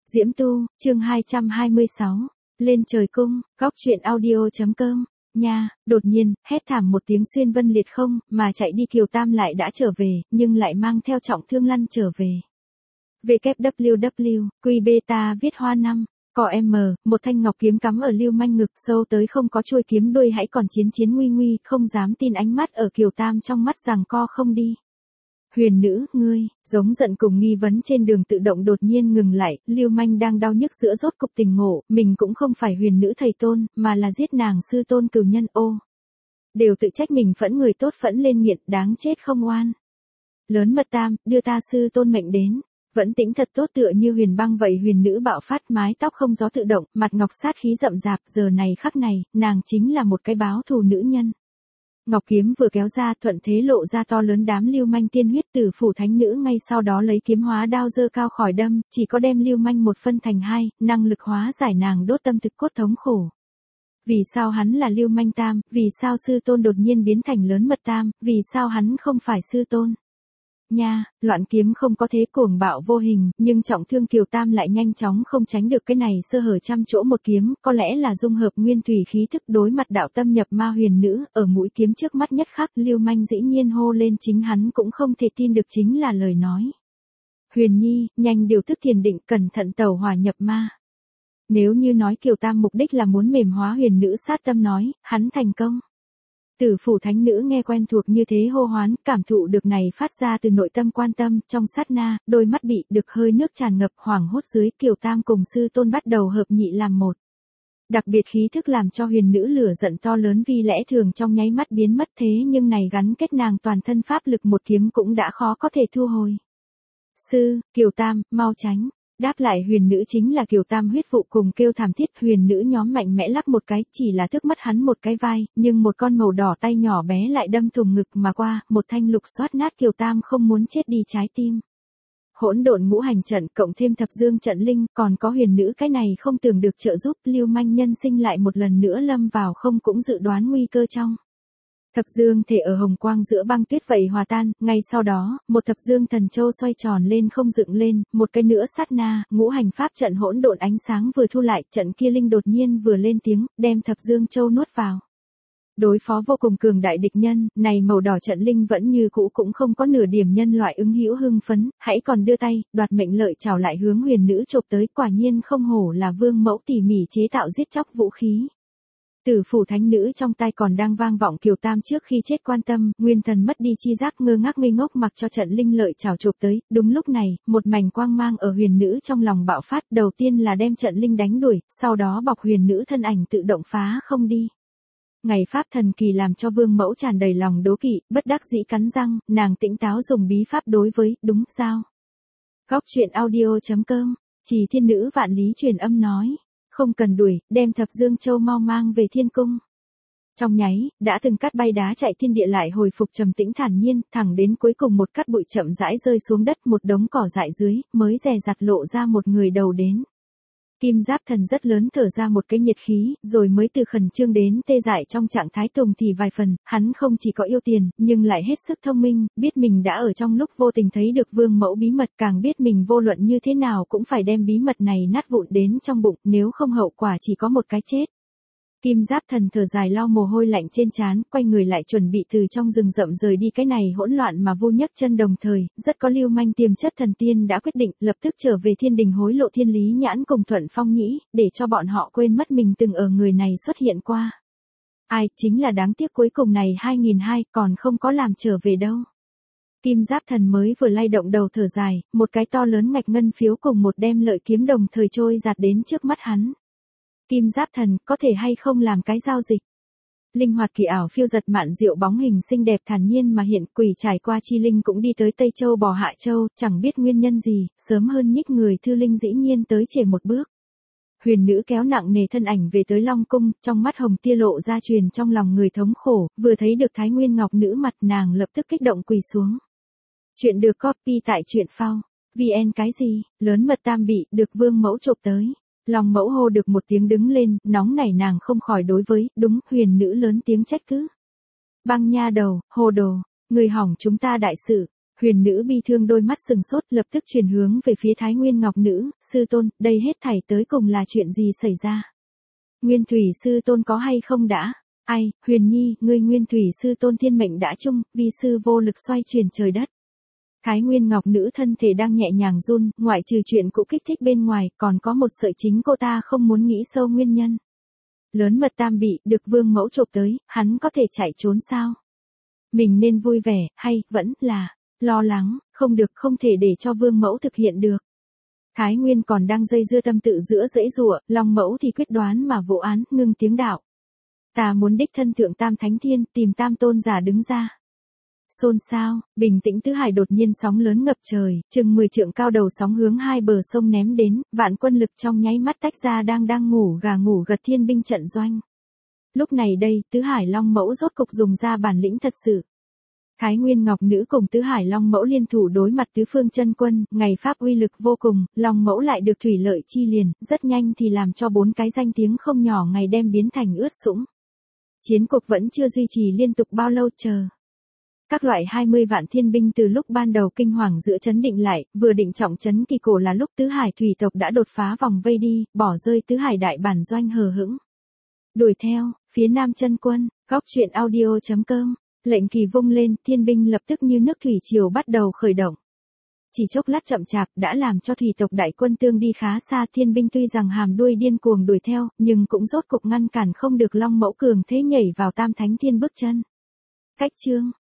Diễm Tu, chương 226. Lên trời cung, góc truyện audio.com. Nha, đột nhiên, hét thảm một tiếng xuyên vân liệt không, mà chạy đi Kiều Tam lại đã trở về, nhưng lại mang theo trọng thương lăn trở về. www, Quy Beta viết hoa 5. Cò M, một thanh ngọc kiếm cắm ở Lưu Manh ngực sâu tới không có chuôi kiếm đuôi hãy còn chiến nguy nguy, không dám tin ánh mắt ở Kiều Tam trong mắt rằng co không đi. Huyền nữ, ngươi, giống giận cùng nghi vấn trên đường tự động đột nhiên ngừng lại, Lưu Manh đang đau nhức giữa rốt cục tình ngộ, mình cũng không phải huyền nữ thầy tôn, mà là giết nàng sư tôn cửu nhân ô. Đều tự trách mình phẫn người tốt phẫn lên nghiện, đáng chết không oan. Lớn mật tam, đưa ta sư tôn mệnh đến. Vẫn tĩnh thật tốt tựa như huyền băng vậy, huyền nữ bạo phát, mái tóc không gió tự động, mặt ngọc sát khí rậm rạp, giờ này khắc này, nàng chính là một cái báo thù nữ nhân. Ngọc kiếm vừa kéo ra, thuận thế lộ ra to lớn đám Lưu Manh tiên huyết, Tử Phủ thánh nữ ngay sau đó lấy kiếm hóa đao giơ cao khỏi đâm, chỉ có đem Lưu Manh một phân thành hai, năng lực hóa giải nàng đốt tâm thực cốt thống khổ. Vì sao hắn là Lưu Manh tam, vì sao sư tôn đột nhiên biến thành lớn mật tam, vì sao hắn không phải sư tôn? Nha, loạn kiếm không có thế cuồng bạo vô hình, nhưng trọng thương Kiều Tam lại nhanh chóng không tránh được cái này sơ hở trăm chỗ một kiếm, có lẽ là dung hợp nguyên thủy khí thức đối mặt đạo tâm nhập ma huyền nữ, ở mũi kiếm trước mắt nhất khắc, Lưu Manh dĩ nhiên hô lên chính hắn cũng không thể tin được chính là lời nói. Huyền nhi, nhanh điều tức thiền định, cẩn thận tẩu hỏa nhập ma. Nếu như nói Kiều Tam mục đích là muốn mềm hóa huyền nữ sát tâm nói, hắn thành công. Tử Phủ thánh nữ nghe quen thuộc như thế hô hoán, cảm thụ được này phát ra từ nội tâm quan tâm, trong sát na, đôi mắt bị được hơi nước tràn ngập hoảng hốt dưới, Kiều Tam cùng sư tôn bắt đầu hợp nhị làm một. Đặc biệt khí thức làm cho huyền nữ lửa giận to lớn vì lẽ thường trong nháy mắt biến mất, thế nhưng này gắn kết nàng toàn thân pháp lực một kiếm cũng đã khó có thể thu hồi. Sư, Kiều Tam, mau tránh. Đáp lại huyền nữ chính là Kiều Tam huyết vụ cùng kêu thảm thiết, huyền nữ nhóm mạnh mẽ lắc một cái, chỉ là thức mắt hắn một cái vai, nhưng một con màu đỏ tay nhỏ bé lại đâm thùng ngực mà qua, một thanh lục xoát nát Kiều Tam không muốn chết đi trái tim. Hỗn độn ngũ hành trận cộng thêm thập dương trận linh, còn có huyền nữ cái này không tưởng được trợ giúp, Lưu Manh nhân sinh lại một lần nữa lâm vào không cũng dự đoán nguy cơ trong. Thập dương thể ở hồng quang giữa băng tuyết vậy hòa tan, ngay sau đó, một thập dương thần châu xoay tròn lên không dựng lên, một cái nữa sát na, ngũ hành pháp trận hỗn độn ánh sáng vừa thu lại, trận kia linh đột nhiên vừa lên tiếng, đem thập dương châu nuốt vào. Đối phó vô cùng cường đại địch nhân, này màu đỏ trận linh vẫn như cũ cũng không có nửa điểm nhân loại ứng hữu hưng phấn, hãy còn đưa tay, đoạt mệnh lợi chảo lại hướng huyền nữ chộp tới, quả nhiên không hổ là vương mẫu tỉ mỉ chế tạo giết chóc vũ khí. Tử Phủ thánh nữ trong tai còn đang vang vọng Kiều Tam trước khi chết quan tâm, nguyên thần mất đi chi giác ngơ ngác ngây ngốc mặc cho trận linh lợi chảo chụp tới, đúng lúc này, một mảnh quang mang ở huyền nữ trong lòng bạo phát, đầu tiên là đem trận linh đánh đuổi, sau đó bọc huyền nữ thân ảnh tự động phá không đi. Ngày pháp thần kỳ làm cho vương mẫu tràn đầy lòng đố kỵ, bất đắc dĩ cắn răng, nàng tỉnh táo dùng bí pháp đối với, đúng, giao. Góc truyện audio.com, Chỉ Thiên Nữ Vạn Lý truyền âm nói. Không cần đuổi, đem thập dương châu mau mang về thiên cung. Trong nháy, đã từng cắt bay đá chạy thiên địa lại hồi phục trầm tĩnh thản nhiên, thẳng đến cuối cùng một cắt bụi chậm rãi rơi xuống đất, một đống cỏ dại dưới, mới dè dặt lộ ra một người đầu đến. Kim Giáp Thần rất lớn thở ra một cái nhiệt khí, rồi mới từ khẩn trương đến tê dại trong trạng thái tùng thì vài phần, hắn không chỉ có yêu tiền, nhưng lại hết sức thông minh, biết mình đã ở trong lúc vô tình thấy được vương mẫu bí mật, càng biết mình vô luận như thế nào cũng phải đem bí mật này nát vụn đến trong bụng, nếu không hậu quả chỉ có một cái chết. Kim Giáp Thần thở dài lau mồ hôi lạnh trên trán, quay người lại chuẩn bị từ trong rừng rậm rời đi, cái này hỗn loạn mà vô nhấc chân, đồng thời, rất có Lưu Manh tiềm chất thần tiên đã quyết định lập tức trở về thiên đình hối lộ Thiên Lý Nhãn cùng Thuận Phong Nhĩ, để cho bọn họ quên mất mình từng ở người này xuất hiện qua. Ai, chính là đáng tiếc cuối cùng này 2002 còn không có làm trở về đâu. Kim Giáp Thần mới vừa lay động đầu thở dài, một cái to lớn ngạch ngân phiếu cùng một đem lợi kiếm đồng thời trôi giạt đến trước mắt hắn. Kim Giáp Thần, có thể hay không làm cái giao dịch? Linh hoạt kỳ ảo phiêu giật mạn diệu bóng hình xinh đẹp thản nhiên mà hiện, quỷ trải qua chi linh cũng đi tới Tây Châu bò Hạ Châu, chẳng biết nguyên nhân gì, sớm hơn nhích người thư linh dĩ nhiên tới trễ một bước. Huyền nữ kéo nặng nề thân ảnh về tới Long Cung, trong mắt hồng tia lộ ra truyền trong lòng người thống khổ, vừa thấy được Thái Nguyên Ngọc nữ mặt nàng lập tức kích động quỳ xuống. Chuyện được copy tại truyện phao, VN cái gì, lớn mật tam bị, được vương mẫu chộp tới. Long mẫu hô được một tiếng đứng lên, nóng nảy nàng không khỏi đối với, đúng, huyền nữ lớn tiếng trách cứ. Băng nha đầu, hồ đồ, người hỏng chúng ta đại sự. Huyền nữ bi thương đôi mắt sừng sốt lập tức chuyển hướng về phía Thái Nguyên Ngọc Nữ, sư tôn, đây hết thảy tới cùng là chuyện gì xảy ra? Nguyên Thủy sư tôn có hay không đã? Ai, Huyền Nhi, ngươi Nguyên Thủy sư tôn thiên mệnh đã chung, vi sư vô lực xoay chuyển trời đất. Thái Nguyên Ngọc Nữ thân thể đang nhẹ nhàng run, ngoại trừ chuyện cụ kích thích bên ngoài, còn có một sợi chính cô ta không muốn nghĩ sâu nguyên nhân. Lớn mật tam bị, được vương mẫu chộp tới, hắn có thể chạy trốn sao? Mình nên vui vẻ, hay, vẫn là, lo lắng, không được, không thể để cho vương mẫu thực hiện được. Thái Nguyên còn đang dây dưa tâm tự giữa dãy rủa, Long mẫu thì quyết đoán mà vụ án, ngưng tiếng đạo. Ta muốn đích thân thượng Tam Thánh Thiên, tìm Tam Tôn giả đứng ra. Xôn xao, bình tĩnh Tứ Hải đột nhiên sóng lớn ngập trời, chừng 10 trượng cao đầu sóng hướng hai bờ sông ném đến, vạn quân lực trong nháy mắt tách ra đang ngủ gật thiên binh trận doanh. Lúc này đây, Tứ Hải Long mẫu rốt cục dùng ra bản lĩnh thật sự. Thái Nguyên Ngọc Nữ cùng Tứ Hải Long mẫu liên thủ đối mặt tứ phương chân quân, ngày pháp uy lực vô cùng, Long mẫu lại được thủy lợi chi liền, rất nhanh thì làm cho 4 cái danh tiếng không nhỏ ngày đem biến thành ướt sũng. Chiến cuộc vẫn chưa duy trì liên tục bao lâu chờ. Các loại 20 vạn thiên binh từ lúc ban đầu kinh hoàng giữa chấn định lại, vừa định trọng trấn kỳ cổ là lúc Tứ Hải thủy tộc đã đột phá vòng vây đi, bỏ rơi Tứ Hải đại bản doanh hờ hững. Đuổi theo, phía nam chân quân, góc truyện audio.com, lệnh kỳ vung lên, thiên binh lập tức như nước thủy triều bắt đầu khởi động. Chỉ chốc lát chậm chạp đã làm cho thủy tộc đại quân tương đi khá xa, thiên binh tuy rằng hàm đuôi điên cuồng đuổi theo, nhưng cũng rốt cục ngăn cản không được Long mẫu cường thế nhảy vào Tam Thánh Thiên bước chân. Cách chương